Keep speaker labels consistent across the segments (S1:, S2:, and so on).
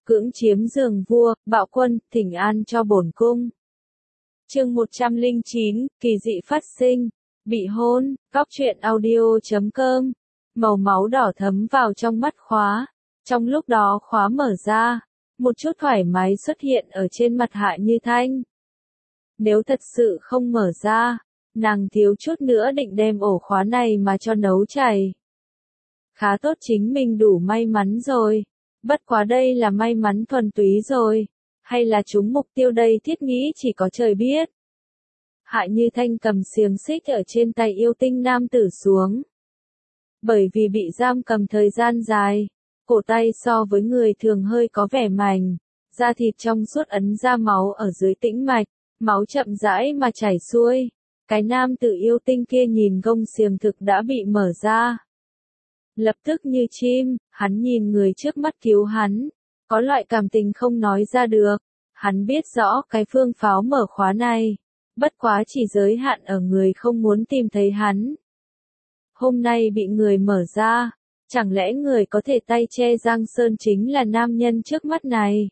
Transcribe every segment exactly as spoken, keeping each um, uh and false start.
S1: cưỡng chiếm giường vua, bạo quân, thỉnh an cho bổn cung. Chương một trăm lẻ chín, kỳ dị phát sinh, bị hôn, góc truyện audio chấm com. Màu máu đỏ thấm vào trong mắt khóa. Trong lúc đó khóa mở ra, một chút thoải mái xuất hiện ở trên mặt Hạ Như Thanh. Nếu thật sự không mở ra, nàng thiếu chút nữa định đem ổ khóa này mà cho nấu chảy. Khá tốt chính mình đủ may mắn rồi. Bất quá đây là may mắn thuần túy rồi. Hay là trúng mục tiêu đây thiết nghĩ chỉ có trời biết. Hạ Như Thanh cầm xiềng xích ở trên tay yêu tinh nam tử xuống. Bởi vì bị giam cầm thời gian dài, cổ tay so với người thường hơi có vẻ mảnh, da thịt trong suốt ấn ra máu ở dưới tĩnh mạch, máu chậm rãi mà chảy xuôi. Cái nam tử yêu tinh kia nhìn gông xiềng thực đã bị mở ra. Lập tức như chim, hắn nhìn người trước mắt cứu hắn, có loại cảm tình không nói ra được. Hắn biết rõ cái phương pháo mở khóa này, bất quá chỉ giới hạn ở người không muốn tìm thấy hắn. Hôm nay bị người mở ra, chẳng lẽ người có thể tay che Giang Sơn chính là nam nhân trước mắt này?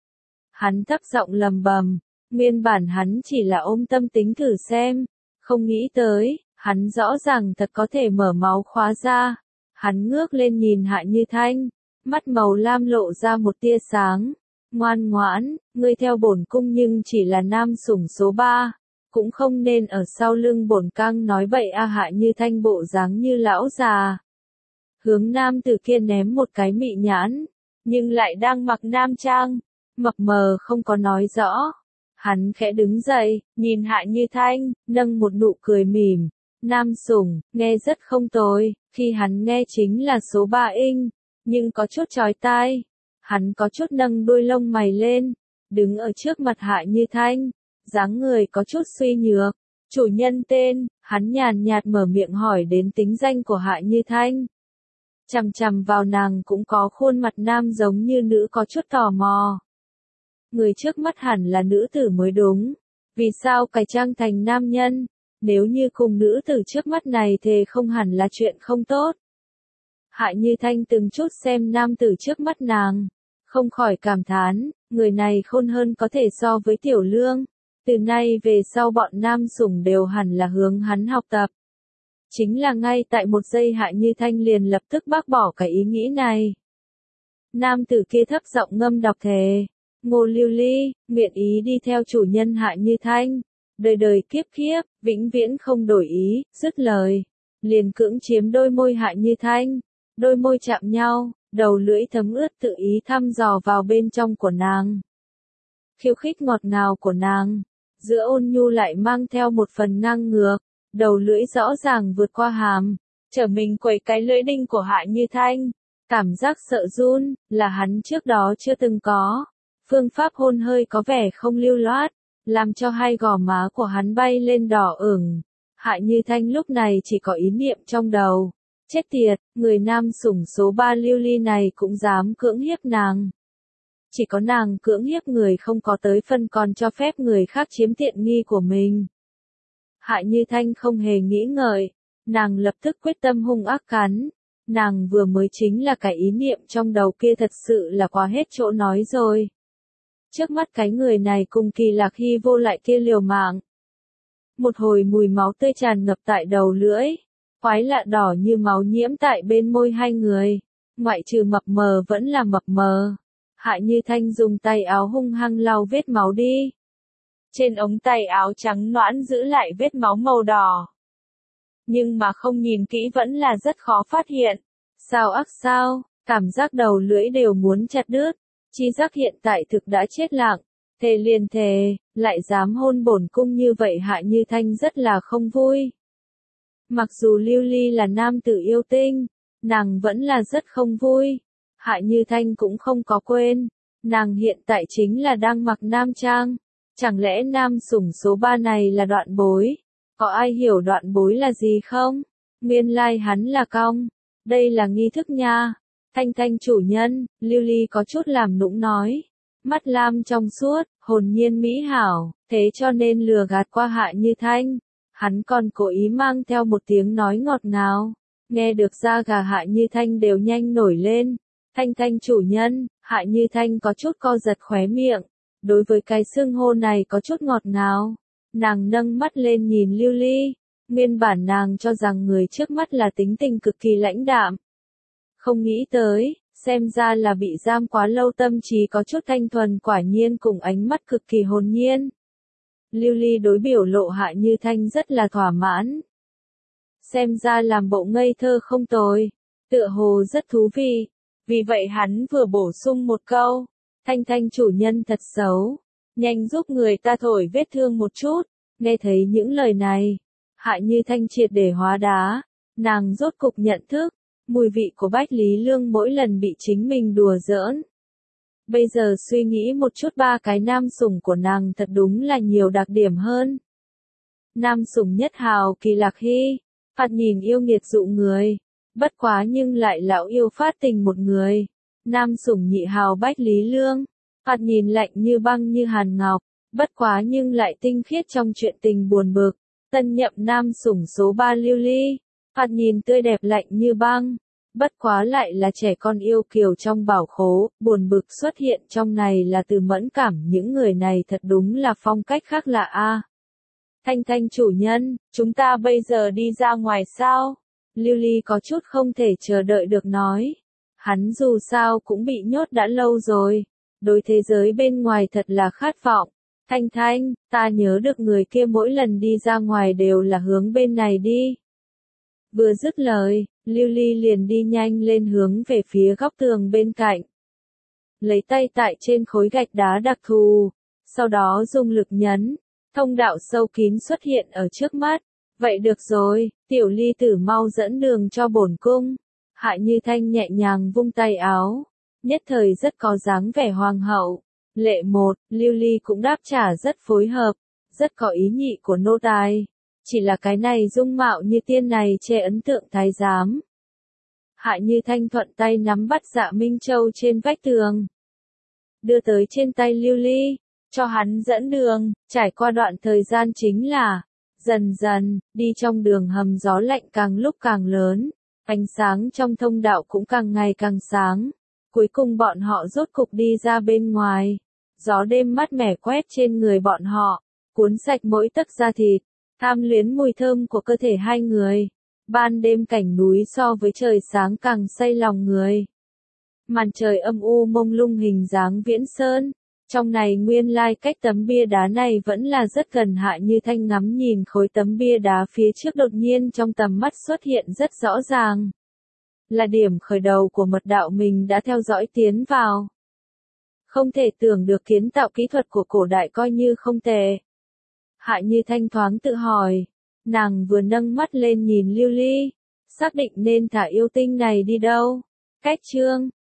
S1: Hắn thấp giọng lầm bầm, nguyên bản hắn chỉ là ôm tâm tính thử xem, không nghĩ tới, hắn rõ ràng thật có thể mở máu khóa ra. Hắn ngước lên nhìn Hạ Như Thanh, mắt màu lam lộ ra một tia sáng. Ngoan ngoãn, ngươi theo bổn cung nhưng chỉ là nam sủng số ba, cũng không nên ở sau lưng bổn cang nói bậy a. Hạ Như Thanh bộ dáng như lão già. Hướng nam tử kia ném một cái mị nhãn, nhưng lại đang mặc nam trang, mập mờ không có nói rõ. Hắn khẽ đứng dậy, nhìn Hạ Như Thanh, nâng một nụ cười mỉm. Nam sủng, nghe rất không tồi, khi hắn nghe chính là số ba inch, nhưng có chút chói tai. Hắn có chút nâng đuôi lông mày lên, đứng ở trước mặt Hạ Như Thanh, dáng người có chút suy nhược. Chủ nhân tên, hắn nhàn nhạt mở miệng hỏi đến tính danh của Hạ Như Thanh. Chằm chằm vào nàng cũng có khuôn mặt nam giống như nữ có chút tò mò. Người trước mắt hẳn là nữ tử mới đúng. Vì sao cải trang thành nam nhân? Nếu như cùng nữ tử trước mắt này thì không hẳn là chuyện không tốt. Hạ Như Thanh từng chút xem nam tử trước mắt nàng, không khỏi cảm thán, người này khôn hơn có thể so với Tiểu Lương. Từ nay về sau bọn nam sủng đều hẳn là hướng hắn học tập. Chính là ngay tại một giây Hạ Như Thanh liền lập tức bác bỏ cái ý nghĩ này. Nam tử kia thấp giọng ngâm đọc thề, Ngô Lưu Ly, nguyện ý đi theo chủ nhân Hạ Như Thanh, đời đời kiếp kiếp, vĩnh viễn không đổi ý. Dứt lời, liền cưỡng chiếm đôi môi Hạ Như Thanh, đôi môi chạm nhau, đầu lưỡi thấm ướt tự ý thăm dò vào bên trong của nàng. Khiêu khích ngọt ngào của nàng, giữa ôn nhu lại mang theo một phần ngang ngược, đầu lưỡi rõ ràng vượt qua hàm, trở mình quẩy cái lưỡi đinh của Hạ Như Thanh, cảm giác sợ run, là hắn trước đó chưa từng có. Phương pháp hôn hơi có vẻ không lưu loát, làm cho hai gò má của hắn bay lên đỏ ửng. Hạ Như Thanh lúc này chỉ có ý niệm trong đầu. Chết tiệt, người nam sủng số ba Lưu Ly này cũng dám cưỡng hiếp nàng. Chỉ có nàng cưỡng hiếp người không có tới phân còn cho phép người khác chiếm tiện nghi của mình. Hạ Như Thanh không hề nghĩ ngợi, nàng lập tức quyết tâm hung ác cắn. Nàng vừa mới chính là cái ý niệm trong đầu kia thật sự là quá hết chỗ nói rồi. Trước mắt cái người này cùng Kỳ Lạc Hy vô lại kia liều mạng. Một hồi mùi máu tươi tràn ngập tại đầu lưỡi. Quái lạ đỏ như máu nhiễm tại bên môi hai người. Ngoại trừ mập mờ vẫn là mập mờ. Hạ Như Thanh dùng tay áo hung hăng lau vết máu đi. Trên ống tay áo trắng nõn giữ lại vết máu màu đỏ. Nhưng mà không nhìn kỹ vẫn là rất khó phát hiện. Sao ác sao, cảm giác đầu lưỡi đều muốn chặt đứt. Chi giác hiện tại thực đã chết lặng. Thề liền thề, lại dám hôn bổn cung như vậy. Hạ Như Thanh rất là không vui. Mặc dù Lưu Ly là nam tử yêu tinh, nàng vẫn là rất không vui. Hạ Như Thanh cũng không có quên, nàng hiện tại chính là đang mặc nam trang. Chẳng lẽ nam sủng số ba này là Đoạn Bối? Có ai hiểu Đoạn Bối là gì không? Nguyên lai hắn là cong. Đây là nghi thức nha. Thanh Thanh chủ nhân, Lưu Ly có chút làm nũng nói. Mắt lam trong suốt, hồn nhiên mỹ hảo, thế cho nên lừa gạt qua Hạ Như Thanh. Hắn còn cố ý mang theo một tiếng nói ngọt ngào. Nghe được da gà Hạ Như Thanh đều nhanh nổi lên. Thanh Thanh chủ nhân, Hạ Như Thanh có chút co giật khóe miệng, đối với cái xưng hô này có chút ngọt ngào. Nàng nâng mắt lên nhìn Lưu Ly, nguyên bản nàng cho rằng người trước mắt là tính tình cực kỳ lãnh đạm. Không nghĩ tới, xem ra là bị giam quá lâu tâm trí có chút thanh thuần, quả nhiên cùng ánh mắt cực kỳ hồn nhiên. Lưu Ly đối biểu lộ Hạ Như Thanh rất là thỏa mãn. Xem ra làm bộ ngây thơ không tồi, tựa hồ rất thú vị. Vì vậy hắn vừa bổ sung một câu, Thanh Thanh chủ nhân thật xấu, nhanh giúp người ta thổi vết thương một chút. Nghe thấy những lời này, Hạ Như Thanh triệt để hóa đá, nàng rốt cục nhận thức, mùi vị của Bách Lý Lương mỗi lần bị chính mình đùa giỡn. Bây giờ suy nghĩ một chút, ba cái nam sủng của nàng thật đúng là nhiều đặc điểm hơn. Nam sủng nhất hào Kỳ Lạc Hy, thoạt nhìn yêu nghiệt dụ người, bất quá nhưng lại lão yêu phát tình một người. Nam sủng nhị hào Bách Lý Lương, thoạt nhìn lạnh như băng như hàn ngọc, bất quá nhưng lại tinh khiết trong chuyện tình buồn bực. Tân nhậm nam sủng số ba Lưu Ly, thoạt nhìn tươi đẹp lạnh như băng, bất quá lại là trẻ con yêu kiều trong bảo khố. Buồn bực xuất hiện trong này là từ mẫn cảm, những người này thật đúng là phong cách khác lạ a. Thanh Thanh chủ nhân, chúng ta bây giờ đi ra ngoài sao? Lưu Ly có chút không thể chờ đợi được nói. Hắn dù sao cũng bị nhốt đã lâu rồi, đối thế giới bên ngoài thật là khát vọng. Thanh Thanh, ta nhớ được người kia mỗi lần đi ra ngoài đều là hướng bên này đi. Vừa dứt lời, Lưu Ly liền đi nhanh lên hướng về phía góc tường bên cạnh. Lấy tay tại trên khối gạch đá đặc thù, sau đó dùng lực nhấn, thông đạo sâu kín xuất hiện ở trước mắt. Vậy được rồi, tiểu ly tử mau dẫn đường cho bổn cung. Hạ Như Thanh nhẹ nhàng vung tay áo, nhất thời rất có dáng vẻ hoàng hậu. Lệ một, Lưu Ly cũng đáp trả rất phối hợp, rất có ý nhị của nô tài. Chỉ là cái này dung mạo như tiên này che ấn tượng thái giám. Hạ Như Thanh thuận tay nắm bắt Dạ Minh Châu trên vách tường, đưa tới trên tay Lưu Ly, cho hắn dẫn đường. Trải qua đoạn thời gian chính là, dần dần, đi trong đường hầm gió lạnh càng lúc càng lớn, ánh sáng trong thông đạo cũng càng ngày càng sáng. Cuối cùng bọn họ rốt cục đi ra bên ngoài, gió đêm mát mẻ quét trên người bọn họ, cuốn sạch mỗi tấc da thịt, tham luyến mùi thơm của cơ thể hai người. Ban đêm cảnh núi so với trời sáng càng say lòng người. Màn trời âm u mông lung hình dáng Viễn Sơn, trong này nguyên lai cách tấm bia đá này vẫn là rất gần. Hạ Như Thanh ngắm nhìn khối tấm bia đá phía trước, đột nhiên trong tầm mắt xuất hiện rất rõ ràng. Là điểm khởi đầu của mật đạo mình đã theo dõi tiến vào. Không thể tưởng được, kiến tạo kỹ thuật của cổ đại coi như không tệ. Hạ Như Thanh thoáng tự hỏi, nàng vừa nâng mắt lên nhìn Lưu Ly, xác định nên thả yêu tinh này đi đâu. Cách chương